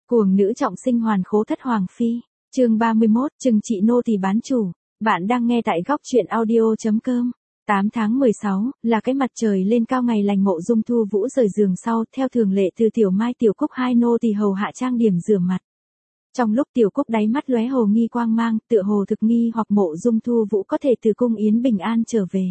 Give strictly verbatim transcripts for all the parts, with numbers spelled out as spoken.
Cuồng nữ trọng sinh hoàn khố thất hoàng phi. Chương ba mươi mốt, chừng trị nô tỳ bán chủ. Bạn đang nghe tại góc truyện audio.com. tám tháng mười sáu, là cái mặt trời lên cao ngày lành Mộ Dung Thu Vũ rời giường sau, theo thường lệ từ Tiểu Mai Tiểu Cúc hai nô tỳ hầu hạ trang điểm rửa mặt. Trong lúc Tiểu Cúc đáy mắt lóe hồ nghi quang mang, tựa hồ thực nghi hoặc Mộ Dung Thu Vũ có thể từ cung yến bình an trở về.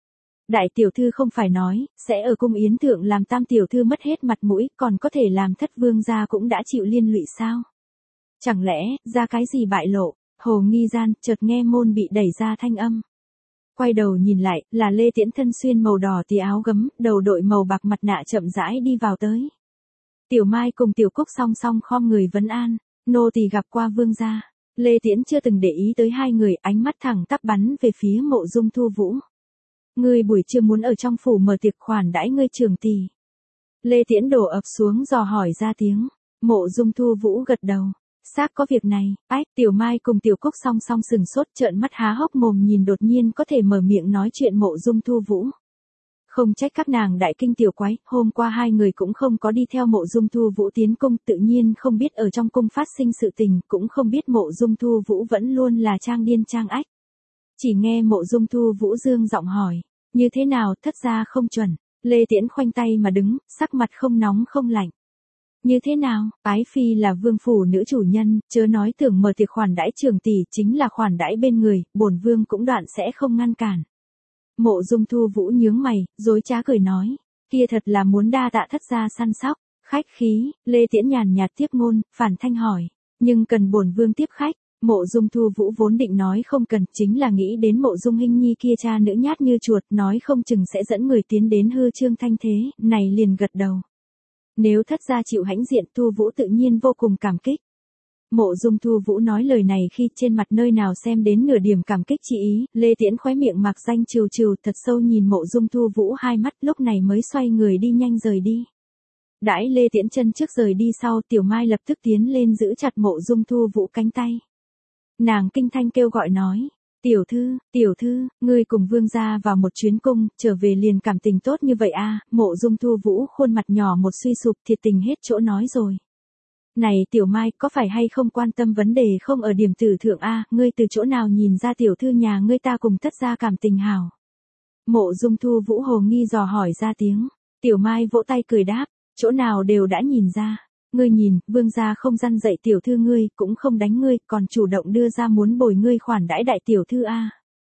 Đại tiểu thư không phải nói, sẽ ở cung yến thượng làm tam tiểu thư mất hết mặt mũi, còn có thể làm thất vương gia cũng đã chịu liên lụy sao? Chẳng lẽ, ra cái gì bại lộ? Hồ nghi gian, chợt nghe môn bị đẩy ra thanh âm. Quay đầu nhìn lại, là Lê Tiễn thân xuyên màu đỏ tí áo gấm, đầu đội màu bạc mặt nạ chậm rãi đi vào tới. Tiểu Mai cùng Tiểu Cúc song song khom người vấn an, nô tỳ gặp qua vương gia. Lê Tiễn chưa từng để ý tới hai người, ánh mắt thẳng tắp bắn về phía Mộ Dung Thu Vũ. Ngươi buổi trưa muốn ở trong phủ mở tiệc khoản đãi ngươi trưởng tỷ. Lê Tiễn đổ ập xuống dò hỏi ra tiếng. Mộ Dung Thu Vũ gật đầu. Xác có việc này. Ách, Tiểu Mai cùng Tiểu Cúc song song sừng sốt trợn mắt há hốc mồm nhìn đột nhiên có thể mở miệng nói chuyện Mộ Dung Thu Vũ. Không trách các nàng đại kinh tiểu quái, hôm qua hai người cũng không có đi theo Mộ Dung Thu Vũ tiến cung, tự nhiên không biết ở trong cung phát sinh sự tình, cũng không biết Mộ Dung Thu Vũ vẫn luôn là trang điên trang ách. Chỉ nghe Mộ Dung Thu Vũ dương giọng hỏi, như thế nào thất gia không chuẩn. Lê Tiễn khoanh tay mà đứng, sắc mặt không nóng không lạnh. Như thế nào, ái phi là vương phủ nữ chủ nhân, chớ nói tưởng mở tiệc khoản đãi trưởng tỷ, chính là khoản đãi bên người, bổn vương cũng đoạn sẽ không ngăn cản. Mộ Dung Thu Vũ nhướng mày, dối trá cười nói, kia thật là muốn đa tạ thất gia săn sóc, khách khí. Lê Tiễn nhàn nhạt tiếp ngôn, phản thanh hỏi, nhưng cần bổn vương tiếp khách. Mộ Dung Thu Vũ vốn định nói không cần, chính là nghĩ đến Mộ Dung Hinh Nhi kia cha nữ nhát như chuột, nói không chừng sẽ dẫn người tiến đến hư trương thanh thế, này liền gật đầu. Nếu thất gia chịu hãnh diện, Thu Vũ tự nhiên vô cùng cảm kích. Mộ Dung Thu Vũ nói lời này khi trên mặt nơi nào xem đến nửa điểm cảm kích chi ý, Lê Tiễn khóe miệng mạc danh trừ trừ thật sâu nhìn Mộ Dung Thu Vũ hai mắt, lúc này mới xoay người đi nhanh rời đi. Đãi Lê Tiễn chân trước rời đi sau, Tiểu Mai lập tức tiến lên giữ chặt Mộ Dung Thu Vũ cánh tay. Nàng kinh thanh kêu gọi nói, tiểu thư, tiểu thư, ngươi cùng vương gia vào một chuyến cung, trở về liền cảm tình tốt như vậy a. Mộ Dung Thu Vũ khuôn mặt nhỏ một suy sụp, thiệt tình hết chỗ nói rồi. Này Tiểu Mai, có phải hay không quan tâm vấn đề không ở điểm tử thượng a, ngươi từ chỗ nào nhìn ra tiểu thư nhà ngươi ta cùng thất gia cảm tình hảo. Mộ Dung Thu Vũ hồ nghi dò hỏi ra tiếng. Tiểu Mai vỗ tay cười đáp, chỗ nào đều đã nhìn ra. Ngươi nhìn, vương gia không răn dạy tiểu thư ngươi, cũng không đánh ngươi, còn chủ động đưa ra muốn bồi ngươi khoản đãi đại tiểu thư a.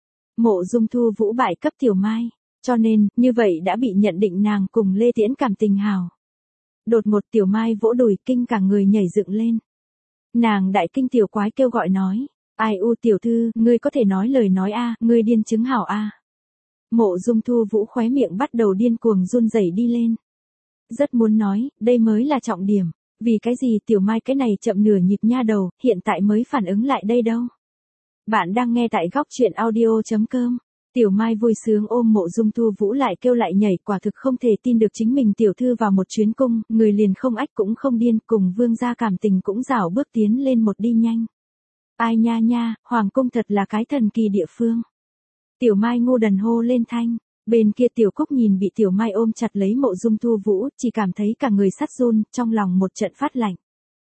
Mộ Dung Thu Vũ bại cấp Tiểu Mai, cho nên, như vậy đã bị nhận định nàng cùng Lê Tiễn cảm tình hảo. Đột một Tiểu Mai vỗ đùi, kinh cả người nhảy dựng lên. Nàng đại kinh tiểu quái kêu gọi nói, ai u tiểu thư, ngươi có thể nói lời nói a, ngươi điên chứng hảo a. Mộ Dung Thu Vũ khóe miệng bắt đầu điên cuồng run rẩy đi lên. Rất muốn nói, đây mới là trọng điểm. Vì cái gì Tiểu Mai cái này chậm nửa nhịp nha đầu, hiện tại mới phản ứng lại đây đâu. Bạn đang nghe tại góc truyện audio.com. Tiểu Mai vui sướng ôm Mộ Dung Thu Vũ lại kêu lại nhảy, quả thực không thể tin được chính mình tiểu thư vào một chuyến cung, người liền không ách cũng không điên, cùng vương gia cảm tình cũng rảo bước tiến lên một đi nhanh. Ai nha nha, hoàng cung thật là cái thần kỳ địa phương. Tiểu Mai ngu đần hô lên thanh. Bên kia Tiểu Cúc nhìn bị Tiểu Mai ôm chặt lấy Mộ Dung Thu Vũ, chỉ cảm thấy cả người sắt run, trong lòng một trận phát lạnh.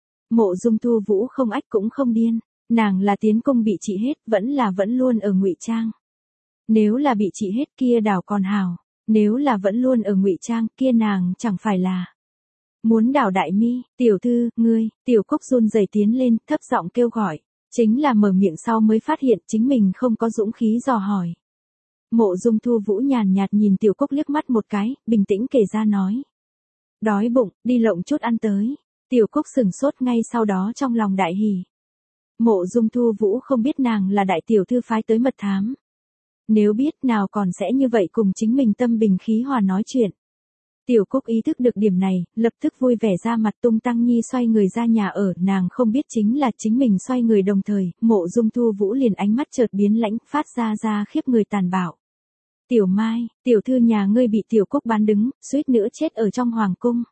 Mộ Dung Thu Vũ không ách cũng không điên, nàng là tiến cung bị trị hết, vẫn là vẫn luôn ở ngụy trang. Nếu là bị trị hết kia đảo còn hảo, nếu là vẫn luôn ở ngụy trang kia nàng chẳng phải là muốn đảo đại mi. Tiểu thư, ngươi. Tiểu Cúc run rẩy tiến lên, thấp giọng kêu gọi, chính là mở miệng sau mới phát hiện chính mình không có dũng khí dò hỏi. Mộ Dung Thu Vũ nhàn nhạt nhìn Tiểu Cúc liếc mắt một cái, bình tĩnh kể ra nói. Đói bụng, đi lộng chút ăn tới. Tiểu Cúc sừng sốt ngay sau đó trong lòng đại hỉ. Mộ Dung Thu Vũ không biết nàng là đại tiểu thư phái tới mật thám. Nếu biết nào còn sẽ như vậy cùng chính mình tâm bình khí hòa nói chuyện. Tiểu Cúc ý thức được điểm này, lập tức vui vẻ ra mặt tung tăng nhi xoay người ra nhà ở, nàng không biết chính là chính mình xoay người đồng thời, Mộ Dung Thu Vũ liền ánh mắt chợt biến lãnh, phát ra ra khiếp người tàn bạo. Tiểu Mai, tiểu thư nhà ngươi bị Tiểu Cúc bán đứng, suýt nữa chết ở trong hoàng cung.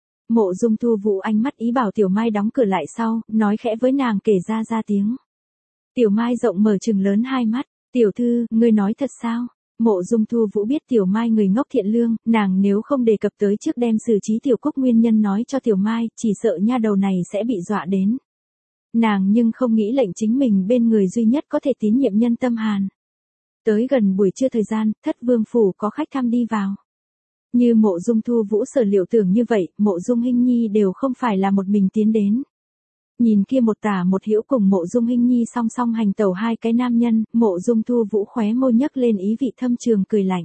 Mộ Dung Thu Vũ ánh mắt ý bảo Tiểu Mai đóng cửa lại sau, nói khẽ với nàng kể ra ra tiếng. Tiểu Mai rộng mở trừng lớn hai mắt, tiểu thư, ngươi nói thật sao? Mộ Dung Thu Vũ biết Tiểu Mai người ngốc thiện lương, nàng nếu không đề cập tới trước đem xử trí Tiểu Cúc nguyên nhân nói cho Tiểu Mai, chỉ sợ nha đầu này sẽ bị dọa đến. Nàng nhưng không nghĩ lệnh chính mình bên người duy nhất có thể tín nhiệm nhân tâm hàn. Tới gần buổi trưa thời gian, Thất Vương phủ có khách thăm đi vào. Như Mộ Dung Thu Vũ sở liệu tưởng như vậy, Mộ Dung Hinh Nhi đều không phải là một mình tiến đến. Nhìn kia một tả một hữu cùng Mộ Dung Hinh Nhi song song hành tẩu hai cái nam nhân, Mộ Dung Thu Vũ khóe môi nhấc lên ý vị thâm trường cười lạnh.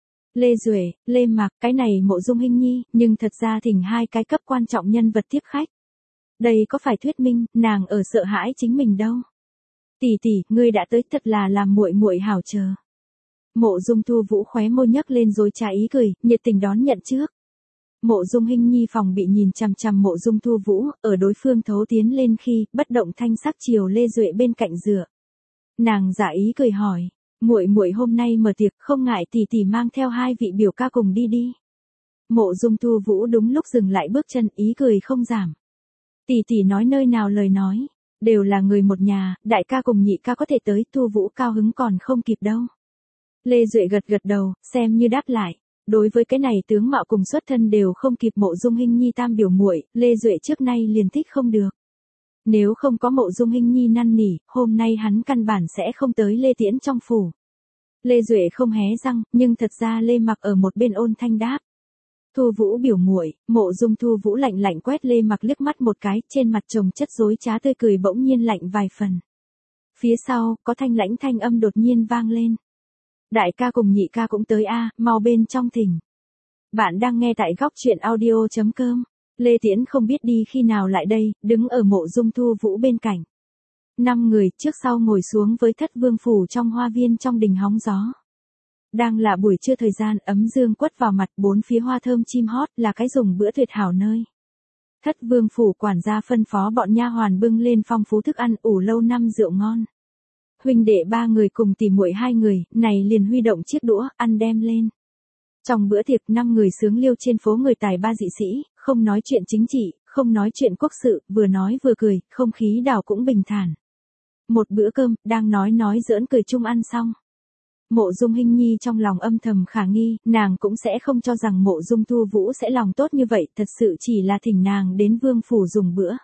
Lê Duệ, Lê Mạc, cái này Mộ Dung Hinh Nhi, nhưng thật ra thỉnh hai cái cấp quan trọng nhân vật tiếp khách. Đây có phải thuyết minh, nàng ở sợ hãi chính mình đâu. Tỷ tỷ, ngươi đã tới thật là làm muội muội hảo chờ. Mộ Dung Thu Vũ khóe môi nhấc lên rồi trả ý cười, nhiệt tình đón nhận trước. Mộ Dung Hinh Nhi phòng bị nhìn chằm chằm Mộ Dung Thu Vũ, ở đối phương thấu tiến lên khi, bất động thanh sắc chiều Lê Duệ bên cạnh dựa. Nàng giả ý cười hỏi, muội muội hôm nay mở tiệc, không ngại tỷ tỷ mang theo hai vị biểu ca cùng đi đi. Mộ Dung Thu Vũ đúng lúc dừng lại bước chân, ý cười không giảm. Tỷ tỷ nói nơi nào lời nói, đều là người một nhà, đại ca cùng nhị ca có thể tới, Thu Vũ cao hứng còn không kịp đâu. Lê Duệ gật gật đầu, xem như đáp lại. Đối với cái này tướng mạo cùng xuất thân đều không kịp Mộ Dung Hinh Nhi tam biểu muội, Lê Duệ trước nay liền thích không được. Nếu không có Mộ Dung Hinh Nhi năn nỉ, hôm nay hắn căn bản sẽ không tới Lê Tiễn trong phủ. Lê Duệ không hé răng, nhưng thật ra Lê Mặc ở một bên ôn thanh đáp. Thu Vũ biểu muội, Mộ Dung Thu Vũ lạnh lạnh quét Lê Mặc liếc mắt một cái, trên mặt chồng chất dối trá tươi cười bỗng nhiên lạnh vài phần. Phía sau, có thanh lãnh thanh âm đột nhiên vang lên. Đại ca cùng nhị ca cũng tới a, mau bên trong thỉnh. Bạn đang nghe tại góc truyện audio chấm com. Lê Tiễn không biết đi khi nào lại đây, đứng ở Mộ Dung Thu Vũ bên cạnh. Năm người trước sau ngồi xuống với Thất Vương phủ trong hoa viên trong đình hóng gió. Đang là buổi trưa thời gian, ấm dương quất vào mặt, bốn phía hoa thơm chim hót, là cái dùng bữa tuyệt hảo nơi. Thất Vương phủ quản gia phân phó bọn nha hoàn bưng lên phong phú thức ăn, ủ lâu năm rượu ngon. Huynh đệ ba người cùng tỉ muội hai người, này liền huy động chiếc đũa, ăn đem lên. Trong bữa tiệc, năm người sướng liêu trên phố người tài ba dị sĩ, không nói chuyện chính trị, không nói chuyện quốc sự, vừa nói vừa cười, không khí đảo cũng bình thản. Một bữa cơm, đang nói nói giỡn cười chung ăn xong. Mộ Dung Hinh Nhi trong lòng âm thầm khả nghi, nàng cũng sẽ không cho rằng Mộ Dung Thu Vũ sẽ lòng tốt như vậy, thật sự chỉ là thỉnh nàng đến vương phủ dùng bữa.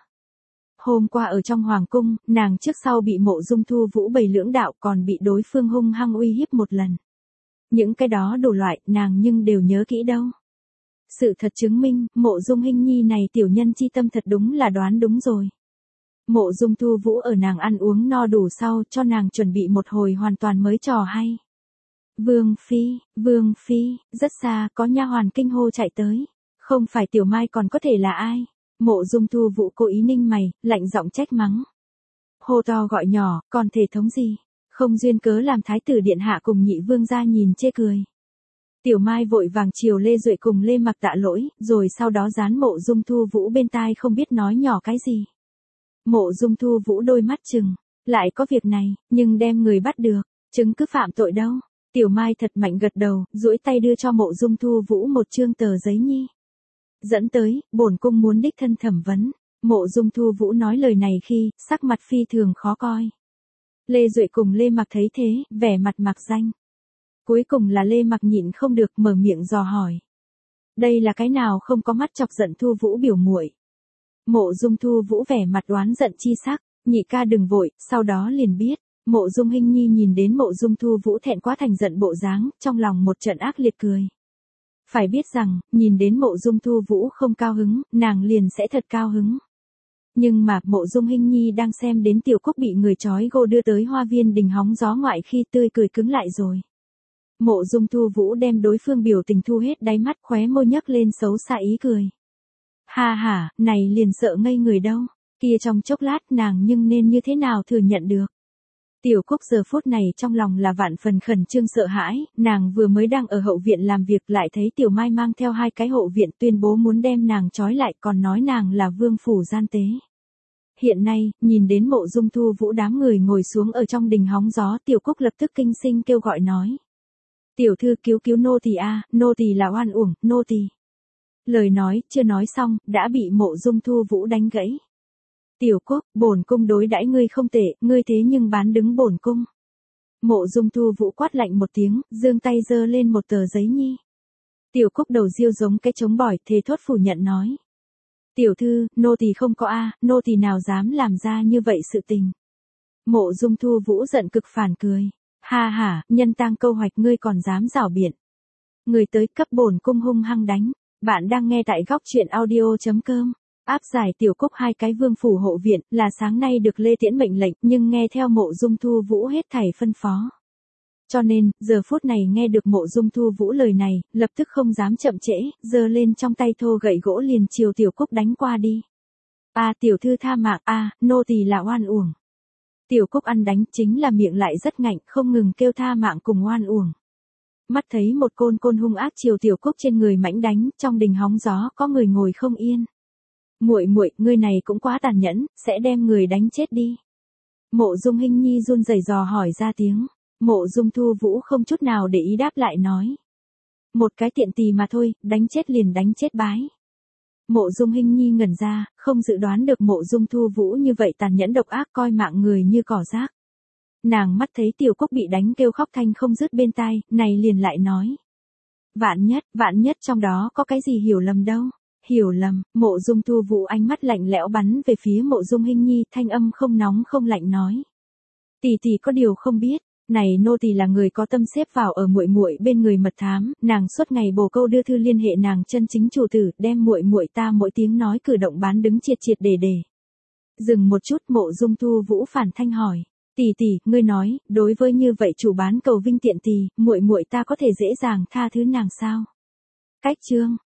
Hôm qua ở trong hoàng cung, nàng trước sau bị Mộ Dung Thu Vũ bày lưỡng đạo, còn bị đối phương hung hăng uy hiếp một lần. Những cái đó đủ loại, nàng nhưng đều nhớ kỹ đâu. Sự thật chứng minh, Mộ Dung Hinh Nhi này tiểu nhân chi tâm thật đúng là đoán đúng rồi. Mộ Dung Thu Vũ ở nàng ăn uống no đủ sau, cho nàng chuẩn bị một hồi hoàn toàn mới trò hay. Vương phi, Vương phi, rất xa, có nha hoàn kinh hô chạy tới. Không phải Tiểu Mai còn có thể là ai? Mộ Dung Thu Vũ cố ý ninh mày, lạnh giọng trách mắng. Hô to gọi nhỏ, còn thể thống gì? Không duyên cớ làm thái tử điện hạ cùng nhị vương gia nhìn chê cười. Tiểu Mai vội vàng chiều Lê Duệ cùng Lê Mặc tạ lỗi, rồi sau đó dán Mộ Dung Thu Vũ bên tai không biết nói nhỏ cái gì. Mộ Dung Thu Vũ đôi mắt chừng, lại có việc này, nhưng đem người bắt được, chứng cứ phạm tội đâu. Tiểu Mai thật mạnh gật đầu, duỗi tay đưa cho Mộ Dung Thu Vũ một chương tờ giấy nhi. Dẫn tới, bổn cung muốn đích thân thẩm vấn. Mộ Dung Thu Vũ nói lời này khi, sắc mặt phi thường khó coi. Lê Duệ cùng Lê Mặc thấy thế, vẻ mặt mặc danh. Cuối cùng là Lê Mặc nhịn không được mở miệng dò hỏi. Đây là cái nào không có mắt chọc giận Thu Vũ biểu muội. Mộ Dung Thu Vũ vẻ mặt đoán giận chi sắc, nhị ca đừng vội, sau đó liền biết. Mộ Dung Hinh Nhi nhìn đến Mộ Dung Thu Vũ thẹn quá thành giận bộ dáng, trong lòng một trận ác liệt cười. Phải biết rằng, nhìn đến Mộ Dung Thu Vũ không cao hứng, nàng liền sẽ thật cao hứng. Nhưng mà, Mộ Dung Hinh Nhi đang xem đến Tiểu Cúc bị người trói gô đưa tới hoa viên đình hóng gió ngoại khi tươi cười cứng lại rồi. Mộ Dung Thu Vũ đem đối phương biểu tình thu hết đáy mắt, khóe môi nhấc lên xấu xa ý cười. Ha ha, này liền sợ ngây người đâu, kia trong chốc lát nàng nhưng nên như thế nào thừa nhận được. Tiểu Cúc giờ phút này trong lòng là vạn phần khẩn trương sợ hãi, nàng vừa mới đang ở hậu viện làm việc lại thấy Tiểu Mai mang theo hai cái hộ viện tuyên bố muốn đem nàng trói lại, còn nói nàng là vương phủ gian tế. Hiện nay, nhìn đến Mộ Dung Thu Vũ đám người ngồi xuống ở trong đình hóng gió, Tiểu Cúc lập tức kinh sinh kêu gọi nói. Tiểu thư cứu cứu nô tỳ a, nô tỳ là oan uổng, nô tỳ. Lời nói, chưa nói xong, đã bị Mộ Dung Thu Vũ đánh gãy. Tiểu Cúc, bổn cung đối đãi ngươi không tệ, ngươi thế nhưng bán đứng bổn cung. Mộ Dung Thu Vũ quát lạnh một tiếng, giương tay giơ lên một tờ giấy nhi. Tiểu Cúc đầu riêu giống cái trống bỏi, thề thốt phủ nhận nói. Tiểu thư, nô tỳ không có a, nô tỳ nào dám làm ra như vậy sự tình. Mộ Dung Thu Vũ giận cực phản cười. Ha ha, nhân tang câu hoạch ngươi còn dám rảo biện. Người tới cấp bổn cung hung hăng đánh. Bạn đang nghe tại góc truyện audio.com. Áp giải Tiểu Cúc hai cái vương phủ hộ viện là sáng nay được Lê Tiễn mệnh lệnh nhưng nghe theo Mộ Dung Thu Vũ hết thảy phân phó. Cho nên, giờ phút này nghe được Mộ Dung Thu Vũ lời này, lập tức không dám chậm trễ, giơ lên trong tay thô gậy gỗ liền chiều Tiểu Cúc đánh qua đi. A tiểu thư tha mạng, a nô tỳ là oan uổng. Tiểu Cúc ăn đánh chính là miệng lại rất ngạnh, không ngừng kêu tha mạng cùng oan uổng. Mắt thấy một côn côn hung ác chiều Tiểu Cúc trên người mãnh đánh, trong đình hóng gió có người ngồi không yên. Muội muội, ngươi này cũng quá tàn nhẫn, sẽ đem người đánh chết đi. Mộ Dung Hinh Nhi run rẩy dò hỏi ra tiếng. Mộ Dung Thu Vũ không chút nào để ý đáp lại nói. Một cái tiện tỳ mà thôi, đánh chết liền đánh chết bái. Mộ Dung Hinh Nhi ngẩn ra, không dự đoán được Mộ Dung Thu Vũ như vậy tàn nhẫn độc ác, coi mạng người như cỏ rác. Nàng mắt thấy Tiểu Cúc bị đánh kêu khóc thanh không dứt bên tai, này liền lại nói. Vạn nhất, vạn nhất trong đó có cái gì hiểu lầm đâu. Hiểu lầm, Mộ Dung Thu Vũ ánh mắt lạnh lẽo bắn về phía Mộ Dung Hinh Nhi, thanh âm không nóng không lạnh nói. Tỷ tỷ có điều không biết, này nô tỳ là người có tâm xếp vào ở muội muội bên người mật thám, nàng suốt ngày bồ câu đưa thư liên hệ nàng chân chính chủ tử, đem muội muội ta mỗi tiếng nói cử động bán đứng triệt triệt để để. Dừng một chút, Mộ Dung Thu Vũ phản thanh hỏi, tỷ tỷ, ngươi nói, đối với như vậy chủ bán cầu vinh tiện tỳ, muội muội ta có thể dễ dàng tha thứ nàng sao? Cách chương